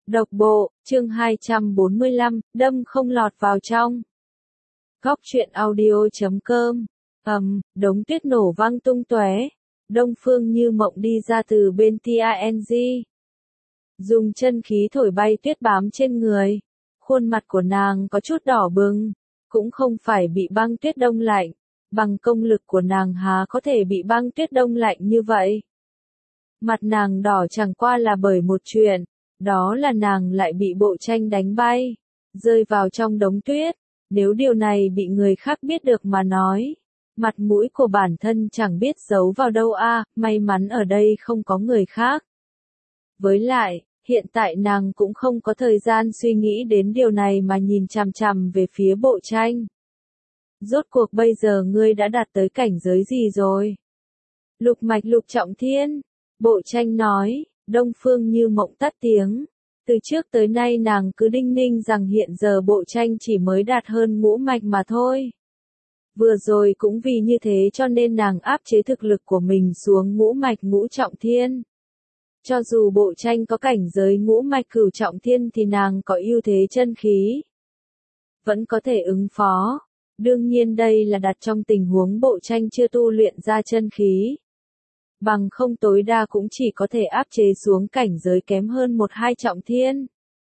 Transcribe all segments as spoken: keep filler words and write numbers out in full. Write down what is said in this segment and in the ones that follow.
Độc bộ, chương hai trăm bốn mươi lăm, đâm không lọt vào trong. Góc truyện audio chấm com. Ầm, đống tuyết nổ vang tung tóe. Đông Phương Như Mộng đi ra từ bên Tiang. Dùng chân khí thổi bay tuyết bám trên người. Khuôn mặt của nàng có chút đỏ bừng, cũng không phải bị băng tuyết đông lạnh, bằng công lực của nàng há có thể bị băng tuyết đông lạnh như vậy. Mặt nàng đỏ chẳng qua là bởi một chuyện, đó là nàng lại bị Bộ Tranh đánh bay, rơi vào trong đống tuyết. Nếu điều này bị người khác biết được mà nói, mặt mũi của bản thân chẳng biết giấu vào đâu a, à, may mắn ở đây không có người khác. Với lại, hiện tại nàng cũng không có thời gian suy nghĩ đến điều này mà nhìn chằm chằm về phía Bộ Tranh. Rốt cuộc bây giờ ngươi đã đạt tới cảnh giới gì rồi? Lục mạch lục trọng thiên, Bộ Tranh nói. Đông Phương Như Mộng tắt tiếng. Từ trước tới nay nàng cứ đinh ninh rằng hiện giờ Bộ Tranh chỉ mới đạt hơn ngũ mạch mà thôi. Vừa rồi cũng vì như thế cho nên nàng áp chế thực lực của mình xuống ngũ mạch ngũ trọng thiên. Cho dù Bộ Tranh có cảnh giới ngũ mạch cửu trọng thiên thì nàng có ưu thế chân khí, vẫn có thể ứng phó. Đương nhiên đây là đặt trong tình huống Bộ Tranh chưa tu luyện ra chân khí. Bằng không tối đa cũng chỉ có thể áp chế xuống cảnh giới kém hơn một hai trọng thiên.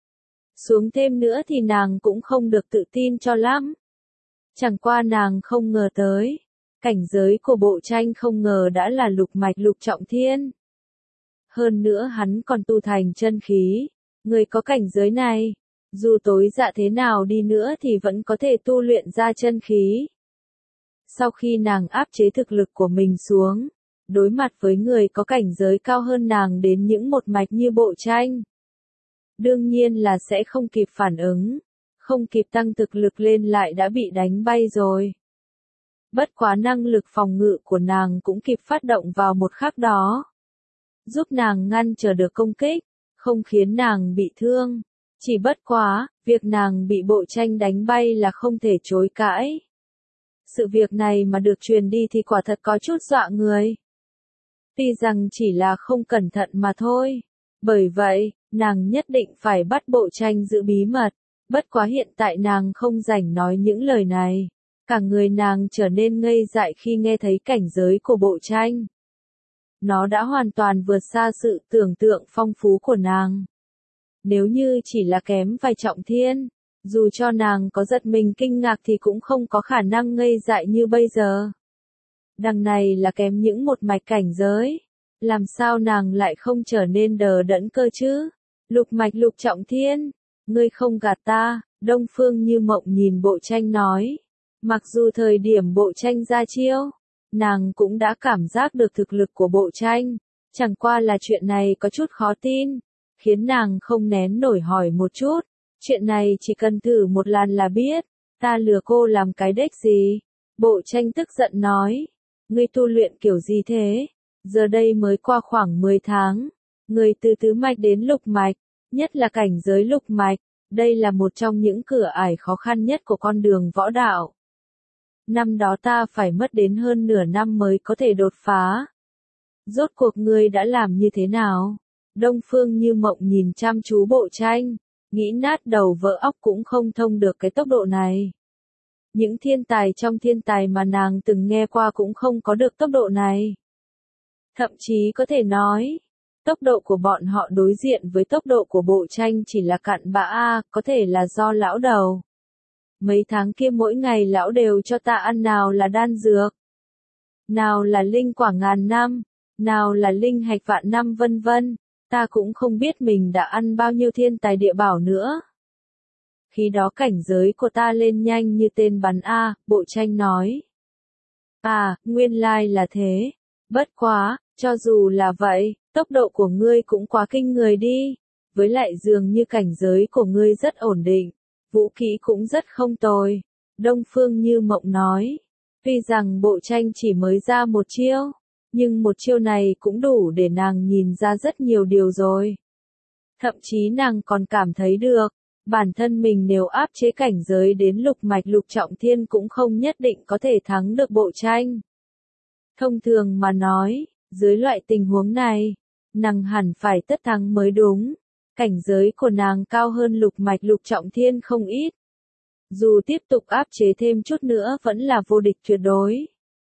Xuống thêm nữa thì nàng cũng không được tự tin cho lắm. Chẳng qua nàng không ngờ tới, cảnh giới của Bộ Tranh không ngờ đã là lục mạch lục trọng thiên. Hơn nữa hắn còn tu thành chân khí, người có cảnh giới này, dù tối dạ thế nào đi nữa thì vẫn có thể tu luyện ra chân khí. Sau khi nàng áp chế thực lực của mình xuống, đối mặt với người có cảnh giới cao hơn nàng đến những một mạch như Bộ Tranh, đương nhiên là sẽ không kịp phản ứng, không kịp tăng thực lực lên lại đã bị đánh bay rồi. Bất quá năng lực phòng ngự của nàng cũng kịp phát động vào một khắc đó, giúp nàng ngăn trở được công kích, không khiến nàng bị thương. Chỉ bất quá, việc nàng bị Bộ Tranh đánh bay là không thể chối cãi. Sự việc này mà được truyền đi thì quả thật có chút dọa người. Tuy rằng chỉ là không cẩn thận mà thôi. Bởi vậy, nàng nhất định phải bắt Bộ Tranh giữ bí mật. Bất quá hiện tại nàng không rảnh nói những lời này. Cả người nàng trở nên ngây dại khi nghe thấy cảnh giới của Bộ Tranh. Nó đã hoàn toàn vượt xa sự tưởng tượng phong phú của nàng. Nếu như chỉ là kém vài trọng thiên, dù cho nàng có giật mình kinh ngạc thì cũng không có khả năng ngây dại như bây giờ. Đằng này là kém những một mạch cảnh giới, làm sao nàng lại không trở nên đờ đẫn cơ chứ? Lục mạch lục trọng thiên, ngươi không gạt ta, Đông Phương Như Mộng nhìn Bộ Tranh nói. Mặc dù thời điểm Bộ Tranh ra chiêu, nàng cũng đã cảm giác được thực lực của Bộ Tranh, chẳng qua là chuyện này có chút khó tin, khiến nàng không nén nổi hỏi một chút. Chuyện này chỉ cần thử một lần là biết, ta lừa cô làm cái đếch gì? Bộ Tranh tức giận nói. Ngươi tu luyện kiểu gì thế? Giờ đây mới qua khoảng mười tháng. Ngươi từ tứ mạch đến lục mạch, nhất là cảnh giới lục mạch, đây là một trong những cửa ải khó khăn nhất của con đường võ đạo. Năm đó ta phải mất đến hơn nửa năm mới có thể đột phá. Rốt cuộc ngươi đã làm như thế nào? Đông Phương Như Mộng nhìn chăm chú Bộ Tranh, nghĩ nát đầu vỡ óc cũng không thông được cái tốc độ này. Những thiên tài trong thiên tài mà nàng từng nghe qua cũng không có được tốc độ này. Thậm chí có thể nói, tốc độ của bọn họ đối diện với tốc độ của Bộ Tranh chỉ là cặn bã a, có thể là do lão đầu. Mấy tháng kia mỗi ngày lão đều cho ta ăn nào là đan dược, nào là linh quả ngàn năm, nào là linh hạch vạn năm vân vân, ta cũng không biết mình đã ăn bao nhiêu thiên tài địa bảo nữa. Khi đó cảnh giới của ta lên nhanh như tên bắn A, Bộ Tranh nói. À, nguyên lai là thế. Bất quá, cho dù là vậy, tốc độ của ngươi cũng quá kinh người đi. Với lại dường như cảnh giới của ngươi rất ổn định, vũ khí cũng rất không tồi. Đông Phương Như Mộng nói. Tuy rằng Bộ Tranh chỉ mới ra một chiêu, nhưng một chiêu này cũng đủ để nàng nhìn ra rất nhiều điều rồi. Thậm chí nàng còn cảm thấy được, bản thân mình nếu áp chế cảnh giới đến lục mạch lục trọng thiên cũng không nhất định có thể thắng được Bộ Tranh. Thông thường mà nói, dưới loại tình huống này, nàng hẳn phải tất thắng mới đúng. Cảnh giới của nàng cao hơn Lục Mạch Lục Trọng Thiên không ít. Dù tiếp tục áp chế thêm chút nữa vẫn là vô địch tuyệt đối.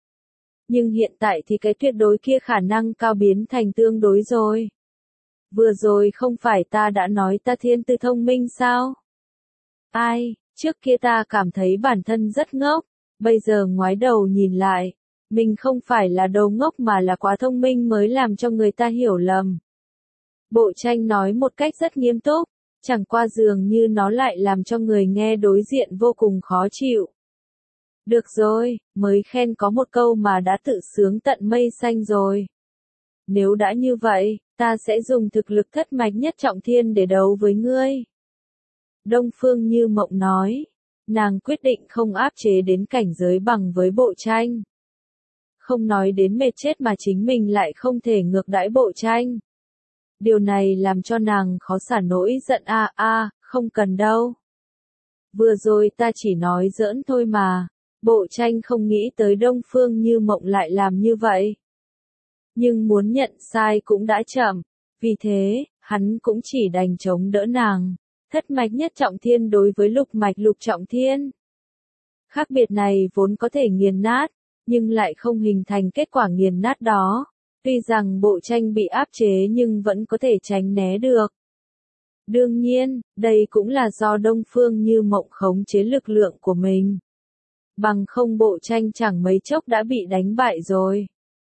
Nhưng hiện tại thì cái tuyệt đối kia khả năng cao biến thành tương đối rồi. Vừa rồi không phải ta đã nói ta thiên tư thông minh sao? Ai, trước kia ta cảm thấy bản thân rất ngốc, bây giờ ngoái đầu nhìn lại, mình không phải là đồ ngốc mà là quá thông minh mới làm cho người ta hiểu lầm. Bộ tranh nói một cách rất nghiêm túc, chẳng qua dường như nó lại làm cho người nghe đối diện vô cùng khó chịu. Được rồi, mới khen có một câu mà đã tự sướng tận mây xanh rồi. Nếu đã như vậy, ta sẽ dùng thực lực thất mạch nhất trọng thiên để đấu với ngươi. Đông Phương Như Mộng nói, nàng quyết định không áp chế đến cảnh giới bằng với bộ tranh. Không nói đến mệt chết mà chính mình lại không thể ngược đãi bộ tranh. Điều này làm cho nàng khó xả nỗi giận a a, không cần đâu. Vừa rồi ta chỉ nói giỡn thôi mà, bộ tranh không nghĩ tới Đông Phương Như Mộng lại làm như vậy. Nhưng muốn nhận sai cũng đã chậm, vì thế, hắn cũng chỉ đành chống đỡ nàng. Thất mạch nhất trọng thiên đối với lục mạch lục trọng thiên. Khác biệt này vốn có thể nghiền nát, nhưng lại không hình thành kết quả nghiền nát đó. Tuy rằng bộ tranh bị áp chế nhưng vẫn có thể tránh né được. Đương nhiên, đây cũng là do Đông Phương Như Mộng khống chế lực lượng của mình. Bằng không bộ tranh chẳng mấy chốc đã bị đánh bại rồi.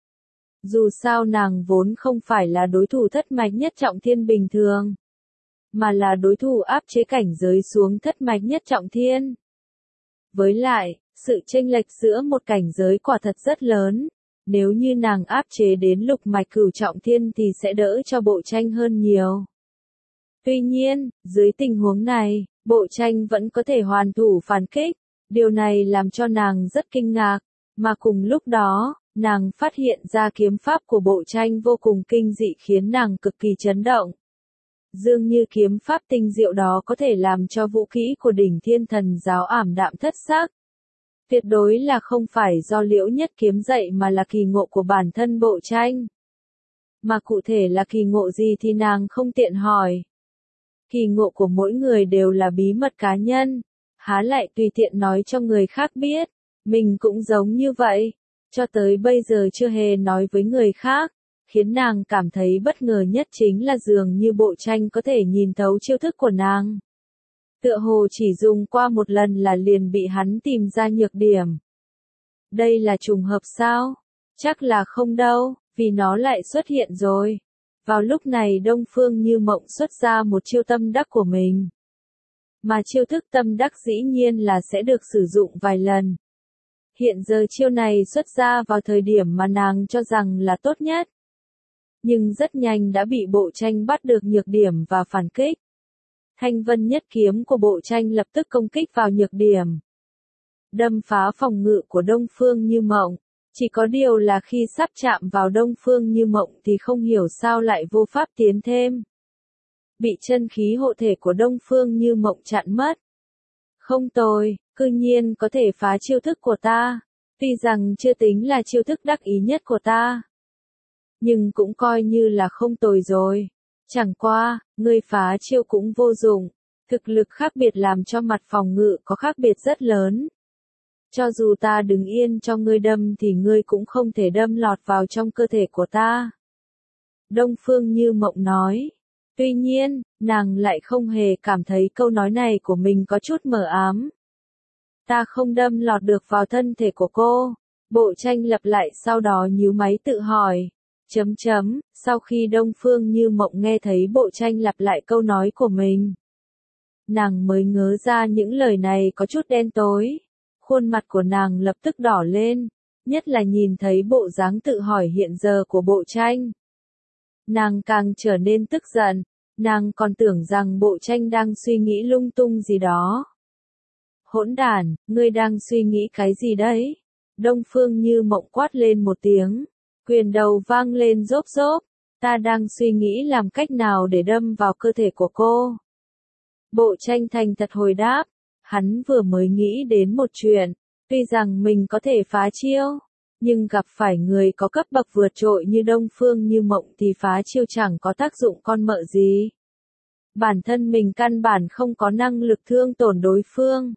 Dù sao nàng vốn không phải là đối thủ thất mạch nhất trọng thiên bình thường, mà là đối thủ áp chế cảnh giới xuống thất mạch nhất trọng thiên. Với lại, sự chênh lệch giữa một cảnh giới quả thật rất lớn. Nếu như nàng áp chế đến lục mạch cửu trọng thiên thì sẽ đỡ cho bộ tranh hơn nhiều. Tuy nhiên, dưới tình huống này, bộ tranh vẫn có thể hoàn thủ phản kích. Điều này làm cho nàng rất kinh ngạc, mà cùng lúc đó, nàng phát hiện ra kiếm pháp của bộ tranh vô cùng kinh dị khiến nàng cực kỳ chấn động. Dường như kiếm pháp tinh diệu đó có thể làm cho vũ khí của đỉnh thiên thần giáo ảm đạm thất sắc. Tuyệt đối là không phải do Liễu Nhất Kiếm dạy mà là kỳ ngộ của bản thân bộ tranh. Mà cụ thể là kỳ ngộ gì thì nàng không tiện hỏi. Kỳ ngộ của mỗi người đều là bí mật cá nhân, há lại tùy tiện nói cho người khác biết. Mình cũng giống như vậy, cho tới bây giờ chưa hề nói với người khác. Khiến nàng cảm thấy bất ngờ nhất chính là dường như bộ tranh có thể nhìn thấu chiêu thức của nàng. Tựa hồ chỉ dùng qua một lần là liền bị hắn tìm ra nhược điểm. Đây là trùng hợp sao? Chắc là không đâu, vì nó lại xuất hiện rồi. Vào lúc này Đông Phương Như Mộng xuất ra một chiêu tâm đắc của mình. Mà chiêu thức tâm đắc dĩ nhiên là sẽ được sử dụng vài lần. Hiện giờ chiêu này xuất ra vào thời điểm mà nàng cho rằng là tốt nhất. Nhưng rất nhanh đã bị bộ tranh bắt được nhược điểm và phản kích. Thanh vân nhất kiếm của bộ tranh lập tức công kích vào nhược điểm. Đâm phá phòng ngự của Đông Phương Như Mộng. Chỉ có điều là khi sắp chạm vào Đông Phương Như Mộng thì không hiểu sao lại vô pháp tiến thêm. Bị chân khí hộ thể của Đông Phương Như Mộng chặn mất. Không tồi, cư nhiên có thể phá chiêu thức của ta. Tuy rằng chưa tính là chiêu thức đắc ý nhất của ta. Nhưng cũng coi như là không tồi rồi. Chẳng qua, ngươi phá chiêu cũng vô dụng. Thực lực khác biệt làm cho mặt phòng ngự có khác biệt rất lớn. Cho dù ta đứng yên cho ngươi đâm thì ngươi cũng không thể đâm lọt vào trong cơ thể của ta. Đông Phương Như Mộng nói. Tuy nhiên, nàng lại không hề cảm thấy câu nói này của mình có chút mờ ám. Ta không đâm lọt được vào thân thể của cô. Bộ tranh lặp lại sau đó nhíu máy tự hỏi. Chấm chấm, sau khi Đông Phương Như Mộng nghe thấy bộ tranh lặp lại câu nói của mình. Nàng mới ngớ ra những lời này có chút đen tối. Khuôn mặt của nàng lập tức đỏ lên, nhất là nhìn thấy bộ dáng tự hỏi hiện giờ của bộ tranh. Nàng càng trở nên tức giận, nàng còn tưởng rằng bộ tranh đang suy nghĩ lung tung gì đó. Hỗn đản, ngươi đang suy nghĩ cái gì đấy? Đông Phương Như Mộng quát lên một tiếng, quyền đầu vang lên rốp rốp, ta đang suy nghĩ làm cách nào để đâm vào cơ thể của cô. Bộ tranh thành thật hồi đáp, hắn vừa mới nghĩ đến một chuyện, tuy rằng mình có thể phá chiêu, nhưng gặp phải người có cấp bậc vượt trội như Đông Phương Như Mộng thì phá chiêu chẳng có tác dụng con mợ gì. bản thân mình căn bản không có năng lực thương tổn đối phương.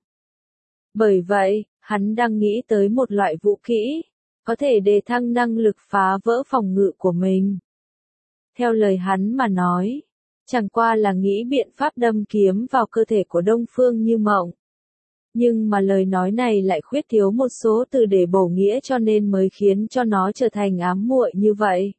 Bởi vậy, hắn đang nghĩ tới một loại vũ kỹ, có thể đề thăng năng lực phá vỡ phòng ngự của mình. Theo lời hắn mà nói, chẳng qua là nghĩ biện pháp đâm kiếm vào cơ thể của Đông Phương Như Mộng. Nhưng mà lời nói này lại khuyết thiếu một số từ để bổ nghĩa cho nên mới khiến cho nó trở thành ám muội như vậy.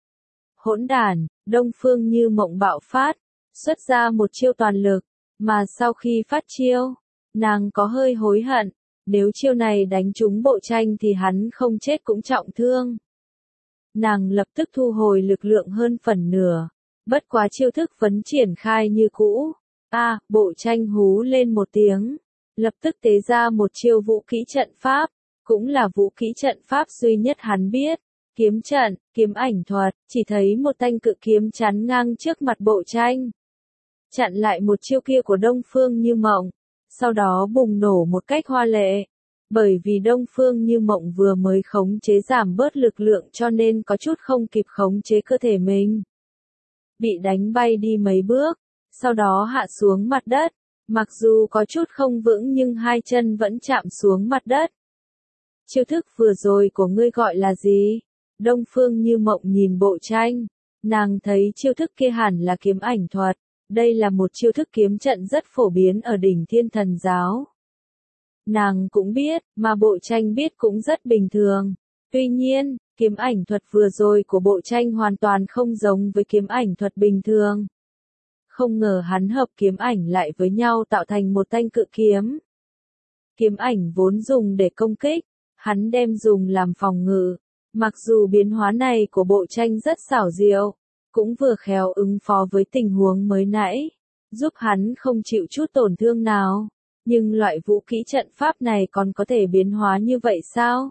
Hỗn đản, Đông Phương Như Mộng bạo phát, xuất ra một chiêu toàn lực, mà sau khi phát chiêu, nàng có hơi hối hận, nếu chiêu này đánh trúng Bộ Tranh thì hắn không chết cũng trọng thương. Nàng lập tức thu hồi lực lượng hơn phần nửa, bất quá chiêu thức vẫn triển khai như cũ. A, à, Bộ Tranh hú lên một tiếng, lập tức tế ra một chiêu vũ kỹ trận pháp, cũng là vũ kỹ trận pháp duy nhất hắn biết. Kiếm trận, kiếm ảnh thuật, chỉ thấy một thanh cự kiếm chắn ngang trước mặt Bộ Tranh, chặn lại một chiêu kia của Đông Phương Như Mộng, sau đó bùng nổ một cách hoa lệ. Bởi vì Đông Phương Như Mộng vừa mới khống chế giảm bớt lực lượng cho nên có chút không kịp khống chế cơ thể mình. Bị đánh bay đi mấy bước, sau đó hạ xuống mặt đất, mặc dù có chút không vững nhưng hai chân vẫn chạm xuống mặt đất. Chiêu thức vừa rồi của ngươi gọi là gì? Đông Phương Như Mộng nhìn Bộ Tranh, nàng thấy chiêu thức kia hẳn là kiếm ảnh thuật, đây là một chiêu thức kiếm trận rất phổ biến ở đỉnh Thiên Thần Giáo. Nàng cũng biết, mà Bộ Tranh biết cũng rất bình thường. Tuy nhiên, kiếm ảnh thuật vừa rồi của Bộ Tranh hoàn toàn không giống với kiếm ảnh thuật bình thường. Không ngờ hắn hợp kiếm ảnh lại với nhau tạo thành một thanh cự kiếm. Kiếm ảnh vốn dùng để công kích, hắn đem dùng làm phòng ngự. Mặc dù biến hóa này của Bộ Tranh rất xảo diệu, cũng vừa khéo ứng phó với tình huống mới nãy, giúp hắn không chịu chút tổn thương nào. Nhưng loại vũ kỹ trận pháp này còn có thể biến hóa như vậy sao?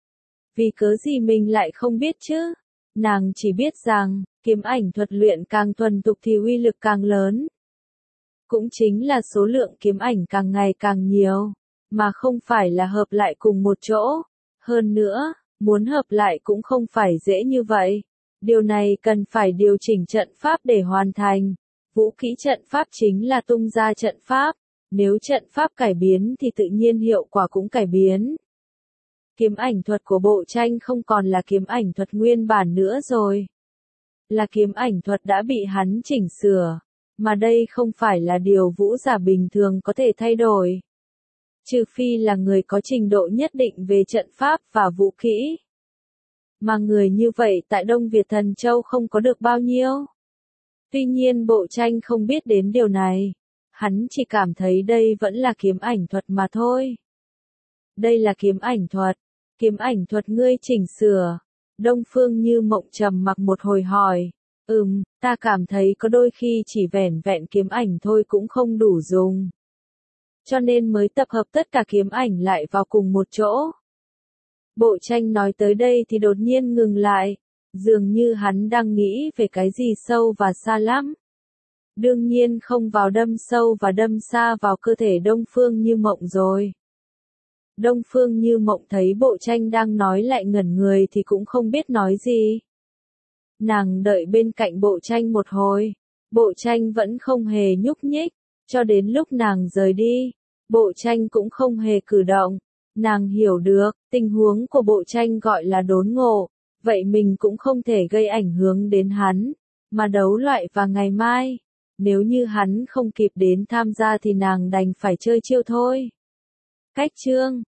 Vì cớ gì mình lại không biết chứ? Nàng chỉ biết rằng, kiếm ảnh thuật luyện càng thuần thục thì uy lực càng lớn. Cũng chính là số lượng kiếm ảnh càng ngày càng nhiều, mà không phải là hợp lại cùng một chỗ. Hơn nữa, muốn hợp lại cũng không phải dễ như vậy. Điều này cần phải điều chỉnh trận pháp để hoàn thành. Vũ kỹ trận pháp chính là tung ra trận pháp. Nếu trận pháp cải biến thì tự nhiên hiệu quả cũng cải biến. Kiếm ảnh thuật của Bộ Tranh không còn là kiếm ảnh thuật nguyên bản nữa rồi. Là kiếm ảnh thuật đã bị hắn chỉnh sửa. Mà đây không phải là điều vũ giả bình thường có thể thay đổi. Trừ phi là người có trình độ nhất định về trận pháp và vũ kỹ. Mà người như vậy tại Đông Việt Thần Châu không có được bao nhiêu. Tuy nhiên Bộ Tranh không biết đến điều này. Hắn chỉ cảm thấy đây vẫn là kiếm ảnh thuật mà thôi. Đây là kiếm ảnh thuật. Kiếm ảnh thuật ngươi chỉnh sửa. Đông Phương Như Mộng trầm mặc một hồi hỏi. Ừm, ta cảm thấy có đôi khi chỉ vẻn vẹn kiếm ảnh thôi cũng không đủ dùng. Cho nên mới tập hợp tất cả kiếm ảnh lại vào cùng một chỗ. Bộ Tranh nói tới đây thì đột nhiên ngừng lại. Dường như hắn đang nghĩ về cái gì sâu và xa lắm. Đương nhiên không vào đâm sâu và đâm xa vào cơ thể Đông Phương Như Mộng rồi. Đông Phương Như Mộng thấy Bộ Tranh đang nói lại ngẩn người thì cũng không biết nói gì. Nàng đợi bên cạnh Bộ Tranh một hồi. Bộ Tranh vẫn không hề nhúc nhích. Cho đến lúc nàng rời đi, Bộ Tranh cũng không hề cử động. Nàng hiểu được, tình huống của Bộ Tranh gọi là đốn ngộ. Vậy mình cũng không thể gây ảnh hưởng đến hắn. Mà đấu loại vào ngày mai. Nếu như hắn không kịp đến tham gia thì nàng đành phải chơi chiêu thôi. Cách chương